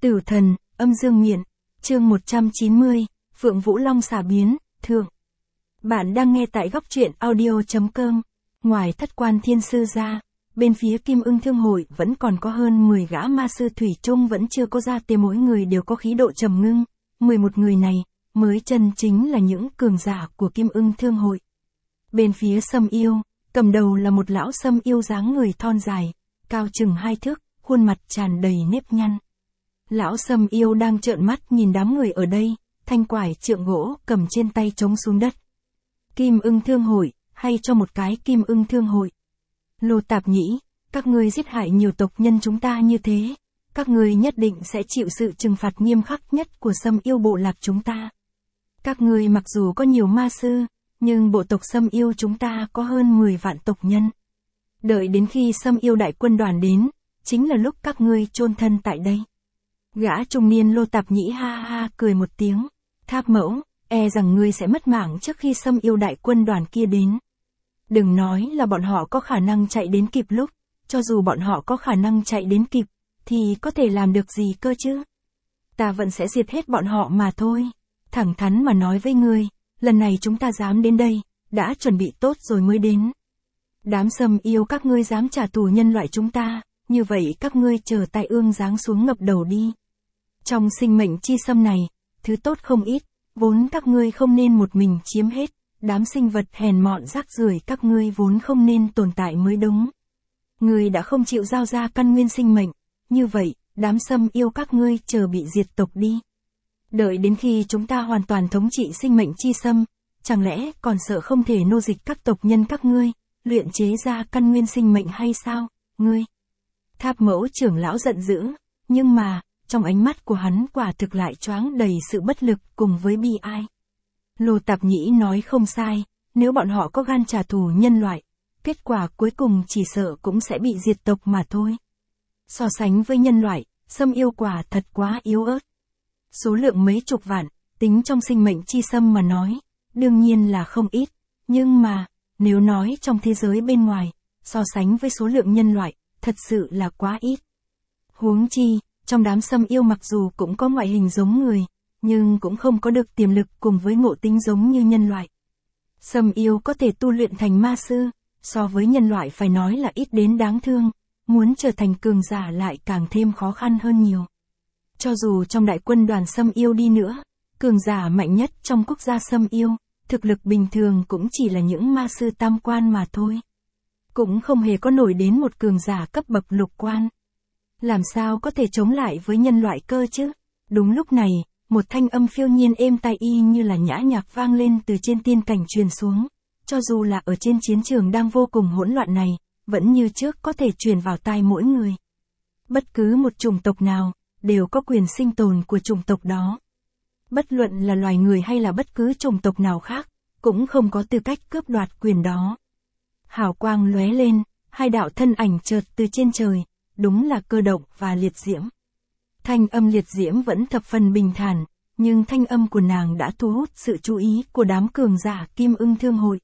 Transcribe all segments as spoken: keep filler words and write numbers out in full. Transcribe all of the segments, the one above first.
Tử thần, âm dương miện, chương một trăm chín mươi, Phượng Vũ Long xả biến, thượng. Bạn đang nghe tại góc truyện audio.com. Ngoài thất quan thiên sư ra, bên phía Kim Ưng Thương Hội vẫn còn có hơn mười gã ma sư thủy chung vẫn chưa có ra tê, mỗi người đều có khí độ trầm ngưng. mười một người này mới chân chính là những cường giả của Kim Ưng Thương Hội. Bên phía Sâm Yêu, cầm đầu là một lão Sâm Yêu dáng người thon dài, cao chừng hai thước, khuôn mặt tràn đầy nếp nhăn. Lão Sâm Yêu đang trợn mắt nhìn đám người ở đây, thanh quải trượng gỗ cầm trên tay chống xuống đất. Kim Ưng Thương Hội, hay cho một cái Kim Ưng Thương Hội. Lô Tạp Nhĩ, các ngươi giết hại nhiều tộc nhân chúng ta như thế, các ngươi nhất định sẽ chịu sự trừng phạt nghiêm khắc nhất của Sâm Yêu bộ lạc chúng ta. Các ngươi mặc dù có nhiều ma sư, nhưng bộ tộc Sâm Yêu chúng ta có hơn mười vạn tộc nhân. Đợi đến khi Sâm Yêu đại quân đoàn đến, chính là lúc các ngươi chôn thân tại đây. Gã trung niên Lô Tạp Nhĩ ha ha cười một tiếng. Tháp Mẫu, e rằng ngươi sẽ mất mạng trước khi Sâm Yêu đại quân đoàn kia đến. Đừng nói là bọn họ có khả năng chạy đến kịp lúc, cho dù bọn họ có khả năng chạy đến kịp, thì có thể làm được gì cơ chứ? Ta vẫn sẽ diệt hết bọn họ mà thôi. Thẳng thắn mà nói với ngươi, lần này chúng ta dám đến đây, đã chuẩn bị tốt rồi mới đến. Đám Sâm Yêu các ngươi dám trả thù nhân loại chúng ta, như vậy các ngươi chờ tai ương giáng xuống ngập đầu đi. Trong sinh mệnh chi sâm này, thứ tốt không ít, vốn các ngươi không nên một mình chiếm hết, đám sinh vật hèn mọn rác rưởi các ngươi vốn không nên tồn tại mới đúng. Ngươi đã không chịu giao ra căn nguyên sinh mệnh, như vậy, đám Sâm Yêu các ngươi chờ bị diệt tộc đi. Đợi đến khi chúng ta hoàn toàn thống trị sinh mệnh chi sâm, chẳng lẽ còn sợ không thể nô dịch các tộc nhân các ngươi, luyện chế ra căn nguyên sinh mệnh hay sao, ngươi? Tháp Mẫu trưởng lão giận dữ, nhưng mà, trong ánh mắt của hắn quả thực lại choáng đầy sự bất lực cùng với bi ai. Lô Tạp Nhĩ nói không sai, nếu bọn họ có gan trả thù nhân loại, kết quả cuối cùng chỉ sợ cũng sẽ bị diệt tộc mà thôi. So sánh với nhân loại, Sâm Yêu quả thật quá yếu ớt. Số lượng mấy chục vạn, tính trong sinh mệnh chi sâm mà nói, đương nhiên là không ít, nhưng mà, nếu nói trong thế giới bên ngoài, so sánh với số lượng nhân loại, thật sự là quá ít. Huống chi, trong đám Sâm Yêu mặc dù cũng có ngoại hình giống người, nhưng cũng không có được tiềm lực cùng với ngộ tính giống như nhân loại. Sâm Yêu có thể tu luyện thành ma sư, so với nhân loại phải nói là ít đến đáng thương, muốn trở thành cường giả lại càng thêm khó khăn hơn nhiều. Cho dù trong đại quân đoàn Sâm Yêu đi nữa, cường giả mạnh nhất trong quốc gia Sâm Yêu, thực lực bình thường cũng chỉ là những ma sư tam quan mà thôi. Cũng không hề có nổi đến một cường giả cấp bậc lục quan. Làm sao có thể chống lại với nhân loại cơ chứ? Đúng lúc này, một thanh âm phiêu nhiên êm tai y như là nhã nhạc vang lên từ trên tiên cảnh truyền xuống. Cho dù là ở trên chiến trường đang vô cùng hỗn loạn này, vẫn như trước có thể truyền vào tai mỗi người. Bất cứ một chủng tộc nào, đều có quyền sinh tồn của chủng tộc đó. Bất luận là loài người hay là bất cứ chủng tộc nào khác, cũng không có tư cách cướp đoạt quyền đó. Hào quang lóe lên, hai đạo thân ảnh chợt từ trên trời, đúng là Cơ Động và Liệt Diễm. Thanh âm Liệt Diễm vẫn thập phần bình thản, nhưng thanh âm của nàng đã thu hút sự chú ý của đám cường giả Kim Ưng Thương Hội.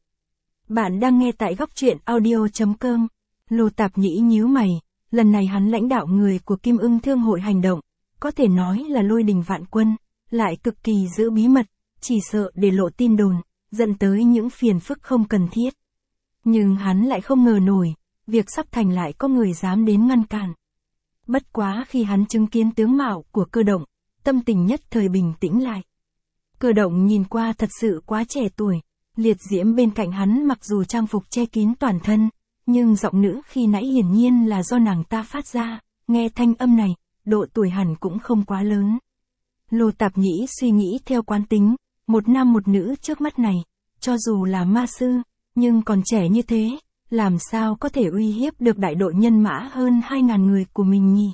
Bạn đang nghe tại góc truyện audio.com. Lô Tạp Nhĩ nhíu mày, lần này hắn lãnh đạo người của Kim Ưng Thương Hội hành động, có thể nói là lôi đình vạn quân, lại cực kỳ giữ bí mật, chỉ sợ để lộ tin đồn, dẫn tới những phiền phức không cần thiết. Nhưng hắn lại không ngờ nổi, việc sắp thành lại có người dám đến ngăn cản. Bất quá khi hắn chứng kiến tướng mạo của Cơ Động, tâm tình nhất thời bình tĩnh lại. Cơ Động nhìn qua thật sự quá trẻ tuổi, Liệt Diễm bên cạnh hắn mặc dù trang phục che kín toàn thân, nhưng giọng nữ khi nãy hiển nhiên là do nàng ta phát ra, nghe thanh âm này, độ tuổi hẳn cũng không quá lớn. Lô Tạp Nhĩ suy nghĩ theo quán tính, một nam một nữ trước mắt này, cho dù là ma sư, nhưng còn trẻ như thế, làm sao có thể uy hiếp được đại đội nhân mã hơn hai ngàn người của mình nhỉ?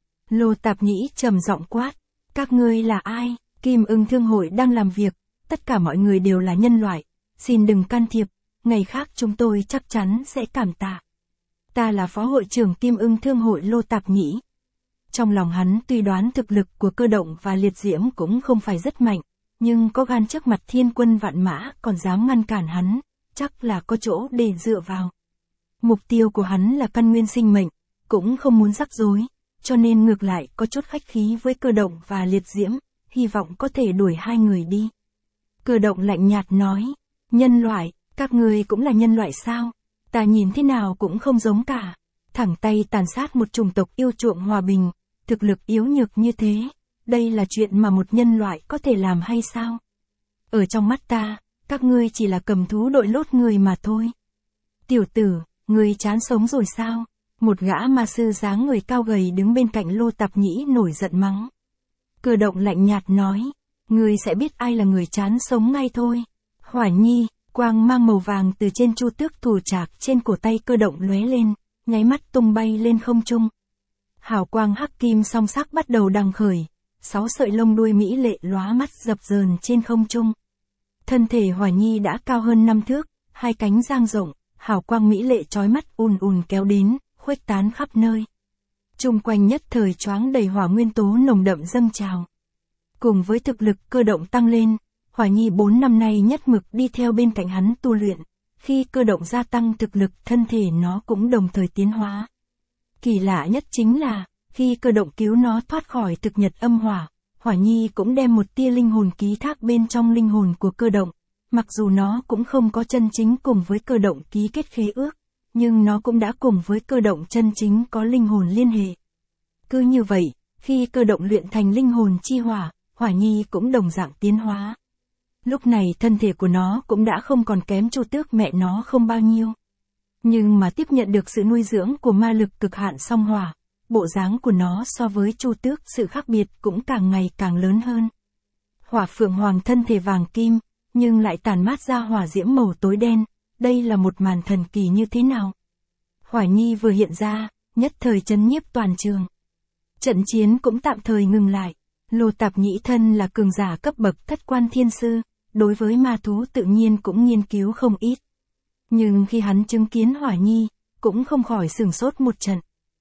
Lô Tạp Nhĩ trầm giọng quát, các ngươi là ai? Kim Ưng Thương Hội đang làm việc, tất cả mọi người đều là nhân loại, xin đừng can thiệp, ngày khác chúng tôi chắc chắn sẽ cảm tạ. Ta là phó hội trưởng Kim Ưng Thương Hội Lô Tạp Nhĩ. Trong lòng hắn tuy đoán thực lực của Cơ Động và Liệt Diễm cũng không phải rất mạnh, nhưng có gan trước mặt thiên quân vạn mã còn dám ngăn cản hắn, chắc là có chỗ để dựa vào. Mục tiêu của hắn là căn nguyên sinh mệnh, cũng không muốn rắc rối, cho nên ngược lại có chút khách khí với Cơ Động và Liệt Diễm, hy vọng có thể đuổi hai người đi. Cơ Động lạnh nhạt nói, nhân loại, các ngươi cũng là nhân loại sao? Ta nhìn thế nào cũng không giống cả. Thẳng tay tàn sát một chủng tộc yêu chuộng hòa bình, thực lực yếu nhược như thế, đây là chuyện mà một nhân loại có thể làm hay sao? Ở trong mắt ta, các ngươi chỉ là cầm thú đội lốt người mà thôi. Tiểu tử, ngươi chán sống rồi sao? Một gã ma sư dáng người cao gầy đứng bên cạnh Lô Tạp Nhĩ nổi giận mắng. Cơ Động lạnh nhạt nói, ngươi sẽ biết ai là người chán sống ngay thôi. Hỏa nhi, quang mang màu vàng từ trên chu tước thủ trạc trên cổ tay Cơ Động lóe lên, nháy mắt tung bay lên không trung. Hào quang hắc kim song sắc bắt đầu đằng khởi, sáu sợi lông đuôi mỹ lệ lóa mắt dập dờn trên không trung. Thân thể Hỏa nhi đã cao hơn năm thước, hai cánh dang rộng, hào quang mỹ lệ chói mắt ùn ùn kéo đến, khuếch tán khắp nơi. Chung quanh nhất thời choáng đầy hỏa nguyên tố nồng đậm dâng trào. Cùng với thực lực Cơ Động tăng lên, Hỏa nhi bốn năm nay nhất mực đi theo bên cạnh hắn tu luyện, khi Cơ Động gia tăng thực lực thân thể nó cũng đồng thời tiến hóa. Kỳ lạ nhất chính là, khi Cơ Động cứu nó thoát khỏi thực nhật âm hỏa, Hỏa nhi cũng đem một tia linh hồn ký thác bên trong linh hồn của Cơ Động, mặc dù nó cũng không có chân chính cùng với Cơ Động ký kết khế ước, nhưng nó cũng đã cùng với Cơ Động chân chính có linh hồn liên hệ. Cứ như vậy, khi Cơ Động luyện thành linh hồn chi hỏa, Hỏa nhi cũng đồng dạng tiến hóa. Lúc này thân thể của nó cũng đã không còn kém chu tước mẹ nó không bao nhiêu. Nhưng mà tiếp nhận được sự nuôi dưỡng của ma lực cực hạn song hỏa, bộ dáng của nó so với chu tước sự khác biệt cũng càng ngày càng lớn hơn. Hỏa phượng hoàng thân thể vàng kim, nhưng lại tản mát ra hỏa diễm màu tối đen, đây là một màn thần kỳ như thế nào? Hỏa nhi vừa hiện ra, nhất thời chấn nhiếp toàn trường. Trận chiến cũng tạm thời ngừng lại. Lô Tạp Nhĩ thân là cường giả cấp bậc thất quan thiên sư, đối với ma thú tự nhiên cũng nghiên cứu không ít. Nhưng khi hắn chứng kiến Hỏa nhi, cũng không khỏi sửng sốt một trận.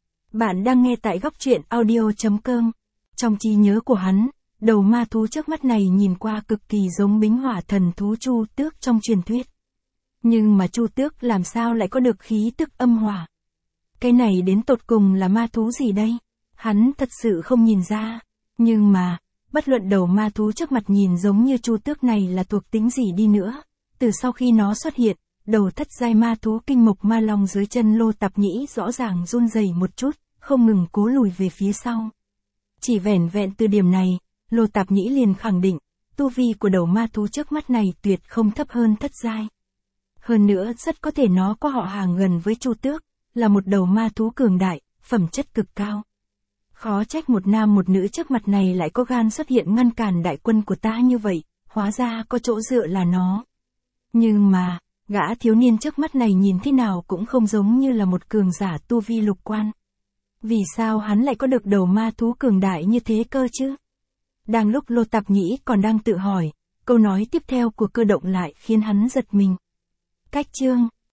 Bạn đang nghe tại góc truyện audio chấm com. Trong trí nhớ của hắn, đầu ma thú trước mắt này nhìn qua cực kỳ giống bính hỏa thần thú Chu Tước trong truyền thuyết. Nhưng mà Chu Tước làm sao lại có được khí tức âm hỏa? Cái này đến tột cùng là ma thú gì đây? Hắn thật sự không nhìn ra. Nhưng mà, bất luận đầu ma thú trước mặt nhìn giống như Chu Tước này là thuộc tính gì đi nữa, từ sau khi nó xuất hiện, đầu thất giai ma thú kinh mộc ma long dưới chân Lô Tạp Nhĩ rõ ràng run rẩy một chút, không ngừng cố lùi về phía sau. Chỉ vẻn vẹn từ điểm này, Lô Tạp Nhĩ liền khẳng định, tu vi của đầu ma thú trước mắt này tuyệt không thấp hơn thất giai. Hơn nữa rất có thể nó có họ hàng gần với Chu Tước, là một đầu ma thú cường đại, phẩm chất cực cao. Khó trách một nam một nữ trước mặt này lại có gan xuất hiện ngăn cản đại quân của ta như vậy, hóa ra có chỗ dựa là nó. Nhưng mà, gã thiếu niên trước mắt này nhìn thế nào cũng không giống như là một cường giả tu vi lục quan. Vì sao hắn lại có được đầu ma thú cường đại như thế cơ chứ? Đang lúc Lô Tạp Nhĩ còn đang tự hỏi, câu nói tiếp theo của Cơ Động lại khiến hắn giật mình. Cách chương